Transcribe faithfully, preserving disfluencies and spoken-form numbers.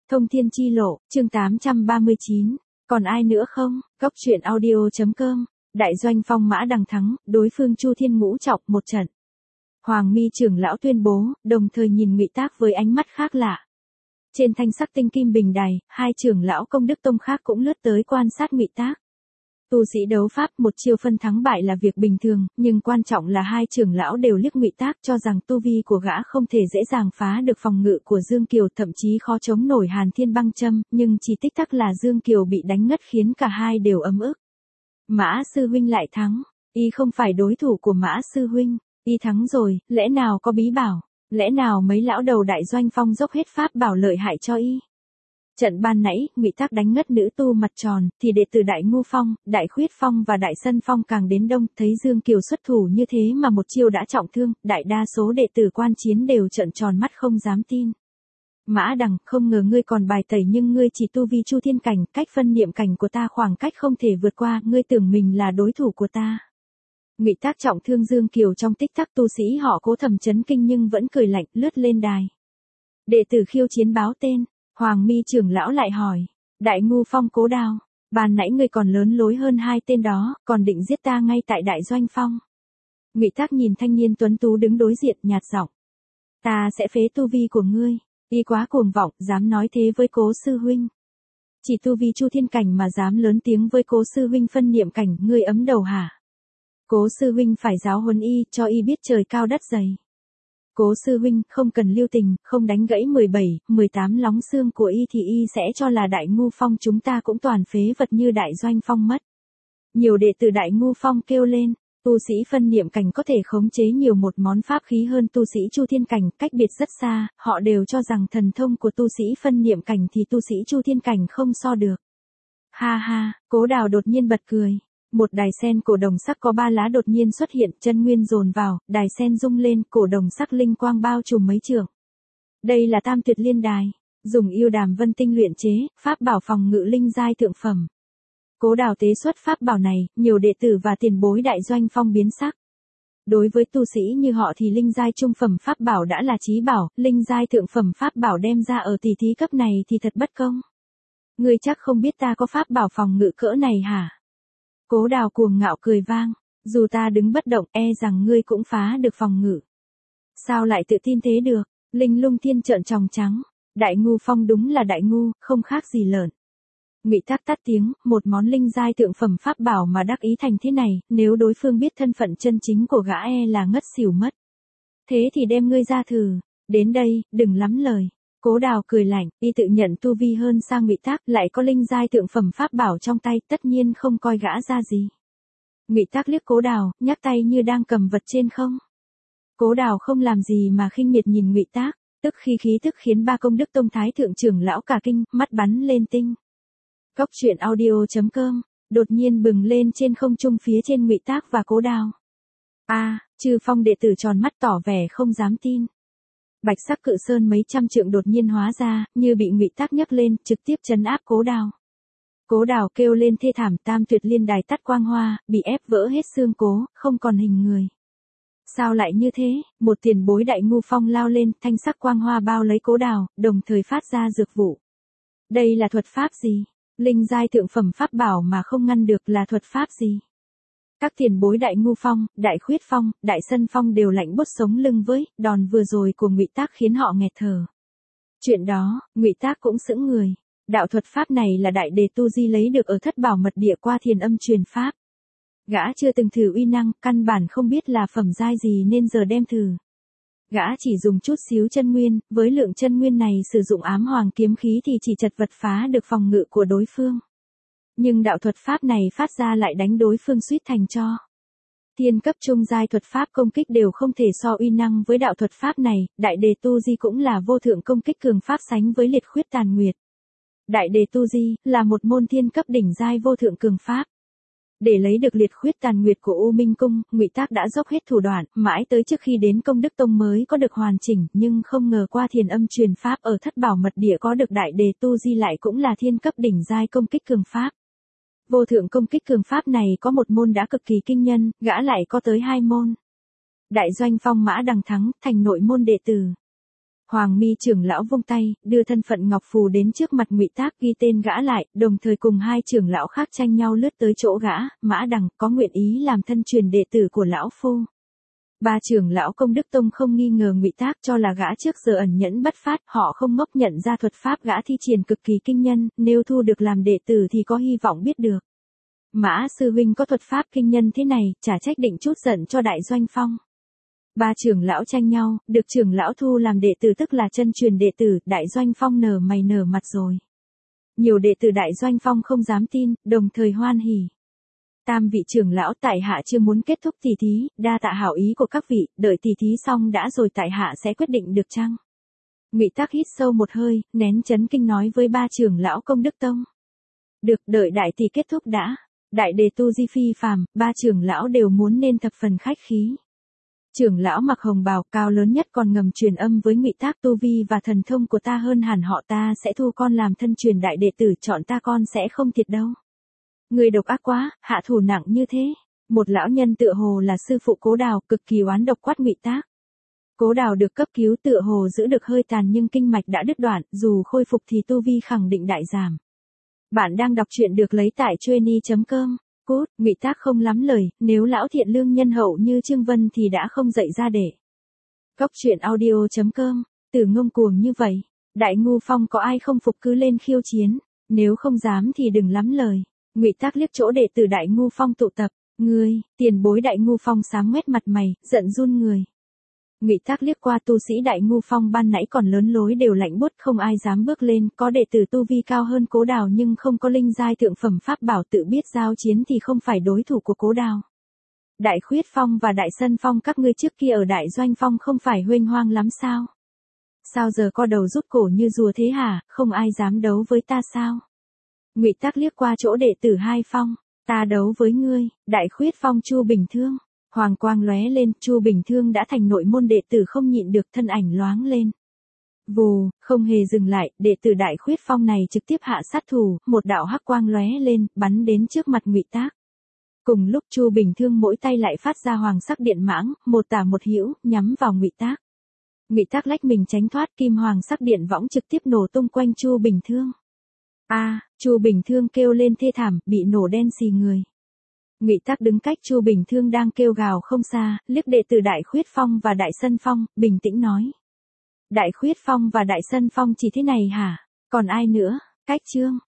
Thông thiên chi lộ, chương tám trăm ba mươi chín. Còn ai nữa không? Góc truyện audio.com. Đại doanh phong mã đằng thắng, đối phương Chu Thiên ngũ trọng một trận. Hoàng Mi trưởng lão tuyên bố, đồng thời nhìn Ngụy Tác với ánh mắt khác lạ. Trên thanh sắc tinh kim bình đài, hai trưởng lão Công Đức Tông khác cũng lướt tới quan sát Ngụy Tác. Tu sĩ đấu pháp một chiêu phân thắng bại là việc bình thường, nhưng quan trọng là hai trưởng lão đều liếc Ngụy Tác cho rằng tu vi của gã không thể dễ dàng phá được phòng ngự của Dương Kiều, thậm chí khó chống nổi Hàn Thiên băng châm, nhưng chỉ tích tắc là Dương Kiều bị đánh ngất khiến cả hai đều ấm ức. Mã sư huynh lại thắng, y không phải đối thủ của Mã sư huynh, y thắng rồi, lẽ nào có bí bảo, lẽ nào mấy lão đầu đại doanh phong dốc hết pháp bảo lợi hại cho y. Trận ban nãy, Ngụy Tác đánh ngất nữ tu mặt tròn, thì đệ tử Đại Ngu Phong, Đại Khuyết Phong và Đại Sân Phong càng đến đông, thấy Dương Kiều xuất thủ như thế mà một chiêu đã trọng thương, đại đa số đệ tử quan chiến đều trợn tròn mắt không dám tin. Mã Đằng, không ngờ ngươi còn bài tẩy nhưng ngươi chỉ tu vi Chu Thiên cảnh, cách phân niệm cảnh của ta khoảng cách không thể vượt qua, ngươi tưởng mình là đối thủ của ta. Ngụy Tác trọng thương Dương Kiều trong tích tắc, tu sĩ họ Cố thầm chấn kinh nhưng vẫn cười lạnh, lướt lên đài. Đệ tử khiêu chiến báo tên. Hoàng Mi trưởng lão lại hỏi, Đại Ngu Phong Cố Đào, ban nãy ngươi còn lớn lối hơn hai tên đó, còn định giết ta ngay tại Đại Doanh Phong. Ngụy Tác nhìn thanh niên tuấn tú đứng đối diện, nhạt giọng, ta sẽ phế tu vi của ngươi, y quá cuồng vọng, dám nói thế với Cố sư huynh. Chỉ tu vi Chu Thiên cảnh mà dám lớn tiếng với Cố sư huynh phân niệm cảnh, ngươi ấm đầu hả? Cố sư huynh phải giáo huấn y, cho y biết trời cao đất dày. Cố sư huynh, không cần lưu tình, không đánh gãy mười bảy, mười tám lóng xương của y thì y sẽ cho là Đại Ngu Phong chúng ta cũng toàn phế vật như Đại Doanh Phong mất. Nhiều đệ tử Đại Ngu Phong kêu lên, tu sĩ phân niệm cảnh có thể khống chế nhiều một món pháp khí hơn tu sĩ Chu Thiên cảnh, cách biệt rất xa, họ đều cho rằng thần thông của tu sĩ phân niệm cảnh thì tu sĩ Chu Thiên cảnh không so được. Ha ha, Cố Đào đột nhiên bật cười. Một đài sen cổ đồng sắc có ba lá đột nhiên xuất hiện, chân nguyên dồn vào, đài sen rung lên, cổ đồng sắc linh quang bao trùm mấy trượng. Đây là Tam Tuyệt Liên Đài, dùng yêu đàm vân tinh luyện chế, pháp bảo phòng ngự linh giai thượng phẩm. Cố Đào tế xuất pháp bảo này, nhiều đệ tử và tiền bối Đại Doanh Phong biến sắc. Đối với tu sĩ như họ thì linh giai trung phẩm pháp bảo đã là chí bảo, linh giai thượng phẩm pháp bảo đem ra ở tỷ thí cấp này thì thật bất công. Ngươi chắc không biết ta có pháp bảo phòng ngự cỡ này hả? Cố Đào cuồng ngạo cười vang, dù ta đứng bất động e rằng ngươi cũng phá được phòng ngự. Sao lại tự tin thế được? Linh Lung Thiên trợn tròng trắng, Đại Ngu Phong đúng là đại ngu, không khác gì lợn. Ngụy Tác tắt tiếng, một món linh giai thượng phẩm pháp bảo mà đắc ý thành thế này, nếu đối phương biết thân phận chân chính của gã e là ngất xỉu mất. Thế thì đem ngươi ra thử, đến đây, đừng lắm lời. Cố Đào cười lạnh, y tự nhận tu vi hơn sang Ngụy Tác, lại có linh giai thượng phẩm pháp bảo trong tay, tất nhiên không coi gã ra gì. Ngụy Tác liếc Cố Đào, nhắc tay như đang cầm vật trên không. Cố Đào không làm gì mà khinh miệt nhìn Ngụy Tác, tức khi khí tức khiến ba Công Đức Tông thái thượng trưởng lão cả kinh, mắt bắn lên tinh. Góc truyện audio.com, đột nhiên bừng lên trên không trung phía trên Ngụy Tác và Cố Đào. A, à, Chư Phong đệ tử tròn mắt tỏ vẻ không dám tin. Bạch sắc cự sơn mấy trăm trượng đột nhiên hóa ra, như bị Ngụy Tác nhấc lên, trực tiếp trấn áp Cố Đào. Cố Đào kêu lên thê thảm, Tam Tuyệt Liên Đài tắt quang hoa, bị ép vỡ hết xương cố, không còn hình người. Sao lại như thế? Một tiền bối Đại Ngu Phong lao lên, thanh sắc quang hoa bao lấy Cố Đào, đồng thời phát ra dược vụ. Đây là thuật pháp gì? Linh giai thượng phẩm pháp bảo mà không ngăn được là thuật pháp gì? Các tiền bối Đại Ngu Phong, Đại Khuyết Phong, Đại Sân Phong đều lạnh buốt sống lưng với, đòn vừa rồi của Ngụy Tác khiến họ nghẹt thở. Chuyện đó, Ngụy Tác cũng sững người. Đạo thuật pháp này là Đại Đề Tu Di lấy được ở Thất Bảo Mật Địa qua thiền âm truyền pháp. Gã chưa từng thử uy năng, căn bản không biết là phẩm giai gì nên giờ đem thử. Gã chỉ dùng chút xíu chân nguyên, với lượng chân nguyên này sử dụng ám hoàng kiếm khí thì chỉ chật vật phá được phòng ngự của đối phương. Nhưng đạo thuật pháp này phát ra lại đánh đối phương suýt thành tro. Thiên cấp trung giai thuật pháp công kích đều không thể so uy năng với đạo thuật pháp này, Đại Đề Tu Di cũng là vô thượng công kích cường pháp sánh với Liệt Khuyết Tàn Nguyệt. Đại Đề Tu Di là một môn thiên cấp đỉnh giai vô thượng cường pháp. Để lấy được Liệt Khuyết Tàn Nguyệt của U Minh Cung, Ngụy Tác đã dốc hết thủ đoạn, mãi tới trước khi đến Công Đức Tông mới có được hoàn chỉnh, nhưng không ngờ qua thiền âm truyền pháp ở Thất Bảo Mật Địa có được Đại Đề Tu Di lại cũng là thiên cấp đỉnh giai công kích cường pháp. Vô thượng công kích cường pháp này có một môn đã cực kỳ kinh nhân, gã lại có tới hai môn. Đại Doanh Phong Mã Đằng thắng, thành nội môn đệ tử. Hoàng Mi trưởng lão vung tay, đưa thân phận ngọc phù đến trước mặt Ngụy Tác ghi tên gã lại, đồng thời cùng hai trưởng lão khác tranh nhau lướt tới chỗ gã, Mã Đằng có nguyện ý làm thân truyền đệ tử của lão phu. Ba trưởng lão Công Đức Tông không nghi ngờ Ngụy Tác cho là gã trước giờ ẩn nhẫn bất phát, họ không ngốc nhận ra thuật pháp gã thi triển cực kỳ kinh nhân, nếu thu được làm đệ tử thì có hy vọng biết được. Mã sư huynh có thuật pháp kinh nhân thế này, chả trách định chút giận cho Đại Doanh Phong. Ba trưởng lão tranh nhau, được trưởng lão thu làm đệ tử tức là chân truyền đệ tử, Đại Doanh Phong nở mày nở mặt rồi. Nhiều đệ tử Đại Doanh Phong không dám tin, đồng thời hoan hỉ. Tam vị trưởng lão tại hạ chưa muốn kết thúc tỷ thí, đa tạ hảo ý của các vị, đợi tỷ thí xong đã rồi tại hạ sẽ quyết định được chăng? Ngụy Tác hít sâu một hơi, nén chấn kinh nói với ba trưởng lão Công Đức Tông. Được, đợi đại tỷ kết thúc đã. Đại đề tu di phi phàm, ba trưởng lão đều muốn nên thập phần khách khí. Trưởng lão mặc hồng bào cao lớn nhất còn ngầm truyền âm với Ngụy Tác tu vi và thần thông của ta hơn hẳn họ, ta sẽ thu con làm thân truyền đại đệ tử, chọn ta con sẽ không thiệt đâu. Người độc ác quá, hạ thủ nặng như thế. Một lão nhân tựa hồ là sư phụ Cố Đào, cực kỳ oán độc quát Ngụy Tác. Cố Đào được cấp cứu tựa hồ giữ được hơi tàn nhưng kinh mạch đã đứt đoạn, dù khôi phục thì tu vi khẳng định đại giảm. Bạn đang đọc truyện được lấy tại chueny chấm com. Cút, Ngụy Tác không lắm lời, nếu lão thiện lương nhân hậu như Trương Vân thì đã không dậy ra để. Góc truyện audio chấm com, từ ngông cuồng như vậy, Đại Ngu Phong có ai không phục cứ lên khiêu chiến, nếu không dám thì đừng lắm lời. Ngụy Tác liếc chỗ đệ tử Đại Ngu Phong tụ tập, ngươi, tiền bối Đại Ngu Phong sáng ngoét mặt mày, giận run người. Ngụy Tác liếc qua tu sĩ Đại Ngu Phong ban nãy còn lớn lối đều lạnh buốt không ai dám bước lên, có đệ tử tu vi cao hơn Cố Đào nhưng không có linh giai thượng phẩm pháp bảo tự biết giao chiến thì không phải đối thủ của Cố Đào. Đại Khuyết Phong và Đại Sân Phong các ngươi trước kia ở Đại Doanh Phong không phải huênh hoang lắm sao? Sao giờ co đầu rút cổ như rùa thế hả, không ai dám đấu với ta sao? Ngụy Tác liếc qua chỗ đệ tử hai phong, ta đấu với ngươi, Đại Khuyết Phong Chu Bình Thương. Hoàng quang lóe lên, Chu Bình Thương đã thành nội môn đệ tử không nhịn được thân ảnh loáng lên. Vù, không hề dừng lại, đệ tử Đại Khuyết Phong này trực tiếp hạ sát thủ, một đạo hắc quang lóe lên, bắn đến trước mặt Ngụy Tác. Cùng lúc Chu Bình Thương mỗi tay lại phát ra hoàng sắc điện mãng, một tả một hữu, nhắm vào Ngụy Tác. Ngụy Tác lách mình tránh thoát, kim hoàng sắc điện võng trực tiếp nổ tung quanh Chu Bình Thương. A, à, Chu Bình Thương kêu lên thê thảm, bị nổ đen xì người. Ngụy Tác đứng cách Chu Bình Thương đang kêu gào không xa, liếc đệ tử Đại Khuyết Phong và Đại Sân Phong, bình tĩnh nói. Đại Khuyết Phong và Đại Sân Phong chỉ thế này hả? Còn ai nữa? Cách chương.